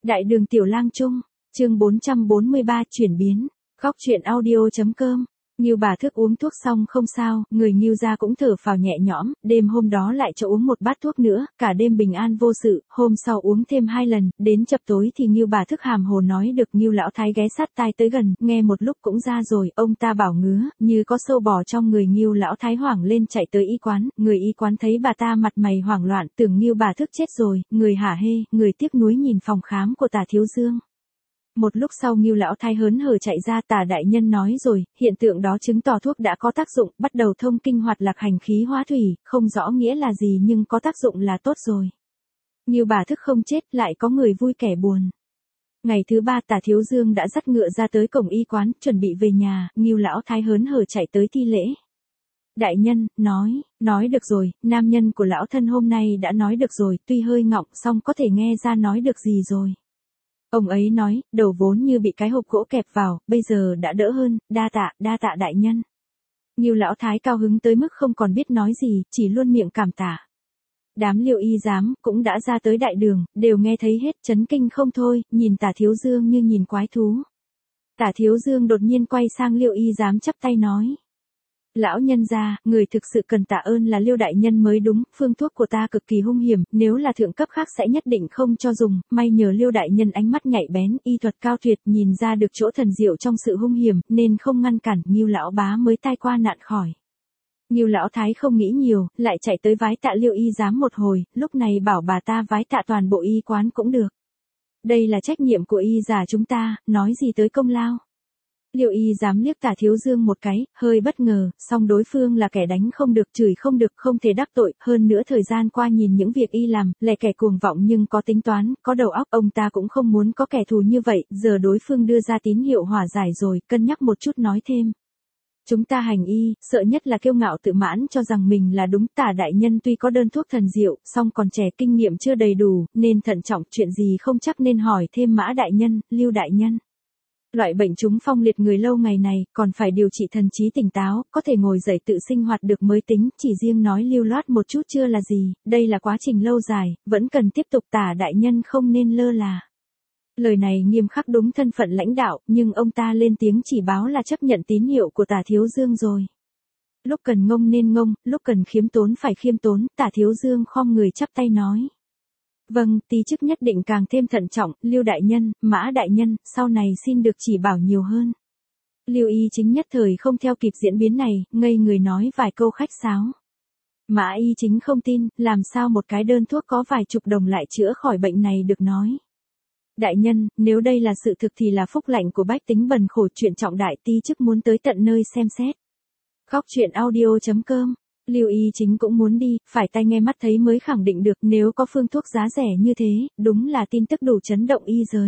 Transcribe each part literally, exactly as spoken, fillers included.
Đại đường Tiểu Lang Trung, chương bốn trăm bốn mươi ba chuyển biến, khóc chuyện audio.com. Ngưu bà thức uống thuốc xong không sao, người Ngưu gia cũng thở phào nhẹ nhõm, đêm hôm đó lại cho uống một bát thuốc nữa, cả đêm bình an vô sự, hôm sau uống thêm hai lần, đến chập tối thì Ngưu bà thức hàm hồ nói được. Ngưu lão thái ghé sát tai tới gần, nghe một lúc cũng ra rồi, ông ta bảo ngứa, như có sâu bò trong người. Ngưu lão thái hoảng lên chạy tới y quán, người y quán thấy bà ta mặt mày hoảng loạn, tưởng Ngưu bà thức chết rồi, người hả hê, người tiếc nuối nhìn phòng khám của Tả Thiếu Dương. Một lúc sau Ngưu lão thái hớn hở chạy ra. Tả đại nhân nói rồi, hiện tượng đó chứng tỏ thuốc đã có tác dụng, bắt đầu thông kinh hoạt lạc hành khí hóa thủy, không rõ nghĩa là gì nhưng có tác dụng là tốt rồi. Ngưu bà thức không chết, lại có người vui kẻ buồn. Ngày thứ ba Tả Thiếu Dương đã dắt ngựa ra tới cổng y quán, chuẩn bị về nhà. Ngưu lão thái hớn hở chạy tới thi lễ. Đại nhân, nói, nói được rồi, nam nhân của lão thân hôm nay đã nói được rồi, tuy hơi ngọng song có thể nghe ra nói được gì rồi. Ông ấy nói, đầu vốn như bị cái hộp gỗ kẹp vào, bây giờ đã đỡ hơn, đa tạ, đa tạ đại nhân. Ngưu lão thái cao hứng tới mức không còn biết nói gì, chỉ luôn miệng cảm tạ. Đám Liêu y giám cũng đã ra tới đại đường, đều nghe thấy hết, chấn kinh không thôi, nhìn Tả Thiếu Dương như nhìn quái thú. Tả Thiếu Dương đột nhiên quay sang Liêu y giám chắp tay nói. Lão nhân gia, người thực sự cần tạ ơn là Liêu đại nhân mới đúng, phương thuốc của ta cực kỳ hung hiểm, nếu là thượng cấp khác sẽ nhất định không cho dùng, may nhờ Liêu đại nhân ánh mắt nhạy bén, y thuật cao tuyệt, nhìn ra được chỗ thần diệu trong sự hung hiểm, nên không ngăn cản, Ngưu lão bá mới tai qua nạn khỏi. Ngưu lão thái không nghĩ nhiều, lại chạy tới vái tạ Liêu y giám một hồi, lúc này bảo bà ta vái tạ toàn bộ y quán cũng được. Đây là trách nhiệm của y già chúng ta, nói gì tới công lao. Liêu y dám liếc Tả Thiếu Dương một cái, hơi bất ngờ, song đối phương là kẻ đánh không được, chửi không được, không thể đắc tội, hơn nữa thời gian qua nhìn những việc y làm, là kẻ cuồng vọng nhưng có tính toán, có đầu óc, ông ta cũng không muốn có kẻ thù như vậy, giờ đối phương đưa ra tín hiệu hòa giải rồi, cân nhắc một chút nói thêm. Chúng ta hành y, sợ nhất là kiêu ngạo tự mãn cho rằng mình là đúng. Tả đại nhân tuy có đơn thuốc thần diệu, song còn trẻ, kinh nghiệm chưa đầy đủ, nên thận trọng, chuyện gì không chắc nên hỏi thêm Mã đại nhân, Lưu đại nhân. Loại bệnh trúng phong liệt người lâu ngày này, còn phải điều trị thần trí tỉnh táo, có thể ngồi dậy tự sinh hoạt được mới tính, chỉ riêng nói lưu loát một chút chưa là gì, đây là quá trình lâu dài, vẫn cần tiếp tục. Tả đại nhân không nên lơ là. Lời này nghiêm khắc đúng thân phận lãnh đạo, nhưng ông ta lên tiếng chỉ báo là chấp nhận tín hiệu của Tả Thiếu Dương rồi. Lúc cần ngông nên ngông, lúc cần khiêm tốn phải khiêm tốn, Tả Thiếu Dương khom người chắp tay nói. Vâng, tí chức nhất định càng thêm thận trọng, Lưu đại nhân, Mã đại nhân, sau này xin được chỉ bảo nhiều hơn. Liêu y chính nhất thời không theo kịp diễn biến này, ngây người nói vài câu khách sáo. Mã y chính không tin, làm sao một cái đơn thuốc có vài chục đồng lại chữa khỏi bệnh này được nói. Đại nhân, nếu đây là sự thực thì là phúc lành của bách tính bần khổ, chuyện trọng đại, tí chức muốn tới tận nơi xem xét. Khóc chuyện audio.com. Liêu y chính cũng muốn đi, phải tai nghe mắt thấy mới khẳng định được, nếu có phương thuốc giá rẻ như thế, đúng là tin tức đủ chấn động y giới.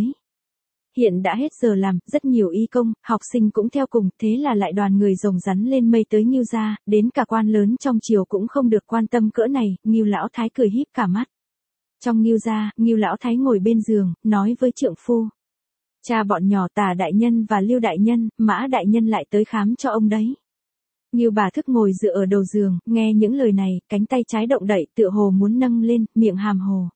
Hiện đã hết giờ làm, rất nhiều y công, học sinh cũng theo cùng, thế là lại đoàn người rồng rắn lên mây tới Ngưu gia, đến cả quan lớn trong triều cũng không được quan tâm cỡ này. Ngưu lão thái cười híp cả mắt. Trong Ngưu gia, Ngưu lão thái ngồi bên giường, nói với trượng phu. Cha bọn nhỏ Tả đại nhân và Lưu đại nhân, Mã đại nhân lại tới khám cho ông đấy. Ngưu bà thức ngồi dựa ở đầu giường, nghe những lời này, cánh tay trái động đậy, tựa hồ muốn nâng lên, miệng hàm hồ.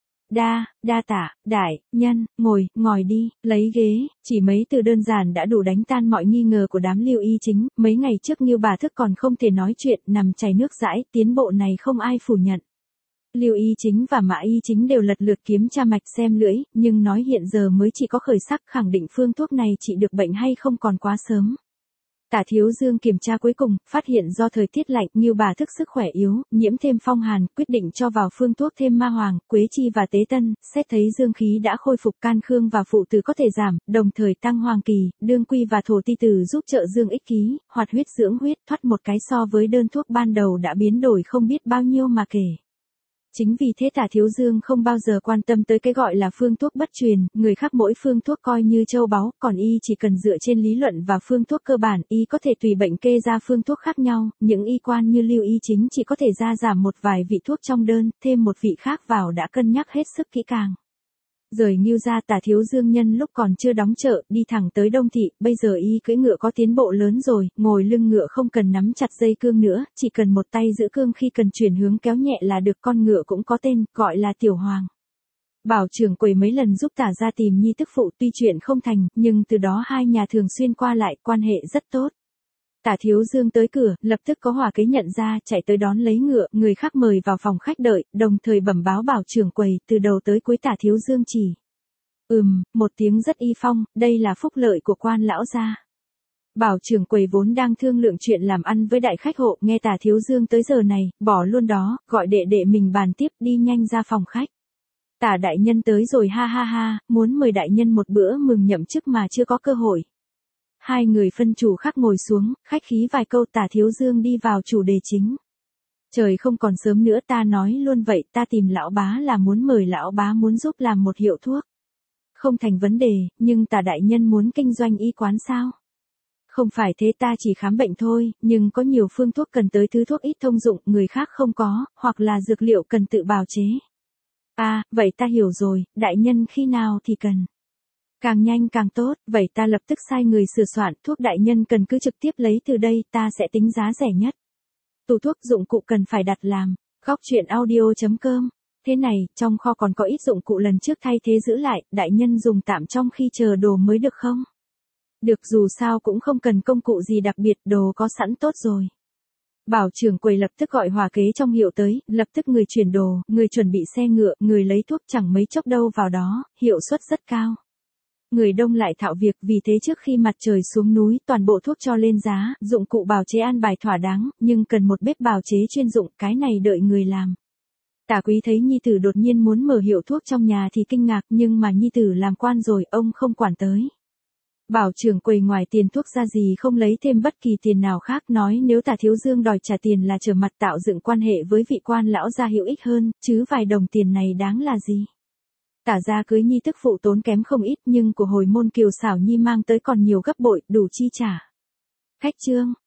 Đa, đa tạ, đại, nhân, ngồi, ngồi đi, lấy ghế, chỉ mấy từ đơn giản đã đủ đánh tan mọi nghi ngờ của đám Liêu y chính. Mấy ngày trước Ngưu bà thức còn không thể nói chuyện, nằm chảy nước dãi, tiến bộ này không ai phủ nhận. Liêu y chính và Mã y chính đều lật lượt kiếm tra mạch xem lưỡi, nhưng nói hiện giờ mới chỉ có khởi sắc, khẳng định phương thuốc này trị được bệnh hay không còn quá sớm. Tả Thiếu Dương kiểm tra cuối cùng, phát hiện do thời tiết lạnh, Ngưu bà thức sức khỏe yếu, nhiễm thêm phong hàn, quyết định cho vào phương thuốc thêm ma hoàng, quế chi và tế tân, xét thấy dương khí đã khôi phục, can khương và phụ tử có thể giảm, đồng thời tăng hoàng kỳ, đương quy và thổ ti tử giúp trợ dương ích khí, hoạt huyết dưỡng huyết, thoát một cái so với đơn thuốc ban đầu đã biến đổi không biết bao nhiêu mà kể. Chính vì thế Tả Thiếu Dương không bao giờ quan tâm tới cái gọi là phương thuốc bất truyền, người khác mỗi phương thuốc coi như châu báu, còn y chỉ cần dựa trên lý luận và phương thuốc cơ bản, y có thể tùy bệnh kê ra phương thuốc khác nhau, những y quan như Liêu y chính chỉ có thể ra giảm một vài vị thuốc trong đơn, thêm một vị khác vào đã cân nhắc hết sức kỹ càng. Rời Ngưu gia, Tả Thiếu Dương nhân lúc còn chưa đóng chợ, đi thẳng tới Đông Thị, bây giờ y cưỡi ngựa có tiến bộ lớn rồi, ngồi lưng ngựa không cần nắm chặt dây cương nữa, chỉ cần một tay giữ cương khi cần chuyển hướng kéo nhẹ là được. Con ngựa cũng có tên, gọi là Tiểu Hoàng. Bảo trưởng quầy mấy lần giúp tả ra tìm nhi tức phụ tuy chuyện không thành, nhưng từ đó hai nhà thường xuyên qua lại, quan hệ rất tốt. Tả Thiếu Dương tới cửa, lập tức có hỏa kế nhận ra, chạy tới đón lấy ngựa, người khác mời vào phòng khách đợi, đồng thời bẩm báo bảo trưởng quầy, từ đầu tới cuối Tả Thiếu Dương chỉ. Ừm, một tiếng rất y phong, đây là phúc lợi của quan lão gia. Bảo trưởng quầy vốn đang thương lượng chuyện làm ăn với đại khách hộ, nghe Tả Thiếu Dương tới giờ này, bỏ luôn đó, gọi đệ đệ mình bàn tiếp, đi nhanh ra phòng khách. Tả đại nhân tới rồi, ha ha ha, muốn mời đại nhân một bữa mừng nhậm chức mà chưa có cơ hội. Hai người phân chủ khác ngồi xuống, khách khí vài câu. Tả Thiếu Dương đi vào chủ đề chính. Trời không còn sớm nữa, ta nói luôn vậy, ta tìm lão bá là muốn mời lão bá muốn giúp làm một hiệu thuốc. Không thành vấn đề, nhưng Tả đại nhân muốn kinh doanh y quán sao? Không phải thế, ta chỉ khám bệnh thôi, nhưng có nhiều phương thuốc cần tới thứ thuốc ít thông dụng, người khác không có, hoặc là dược liệu cần tự bào chế. À, vậy ta hiểu rồi, đại nhân khi nào thì cần. Càng nhanh càng tốt, vậy ta lập tức sai người sửa soạn, thuốc đại nhân cần cứ trực tiếp lấy từ đây, ta sẽ tính giá rẻ nhất. Tủ thuốc dụng cụ cần phải đặt làm. Góc truyện audio chấm com. Thế này, trong kho còn có ít dụng cụ lần trước thay thế giữ lại, đại nhân dùng tạm trong khi chờ đồ mới được không? Được, dù sao cũng không cần công cụ gì đặc biệt, đồ có sẵn tốt rồi. Bảo trưởng quầy lập tức gọi hỏa kế trong hiệu tới, lập tức người chuyển đồ, người chuẩn bị xe ngựa, người lấy thuốc, chẳng mấy chốc đâu vào đó, hiệu suất rất cao. Người đông lại thạo việc, vì thế trước khi mặt trời xuống núi, toàn bộ thuốc cho lên giá, dụng cụ bào chế an bài thỏa đáng, nhưng cần một bếp bào chế chuyên dụng, cái này đợi người làm. Tả Quý thấy nhi tử đột nhiên muốn mở hiệu thuốc trong nhà thì kinh ngạc, nhưng mà nhi tử làm quan rồi, ông không quản tới. Bảo trưởng quầy ngoài tiền thuốc ra gì không lấy thêm bất kỳ tiền nào khác, nói nếu Tả Thiếu Dương đòi trả tiền là trở mặt tạo dựng quan hệ với vị quan lão gia hữu ích hơn, chứ vài đồng tiền này đáng là gì. Tả gia cưới nhi tức phụ tốn kém không ít, nhưng của hồi môn Kiều Xảo Nhi mang tới còn nhiều gấp bội, đủ chi trả. Khách trương,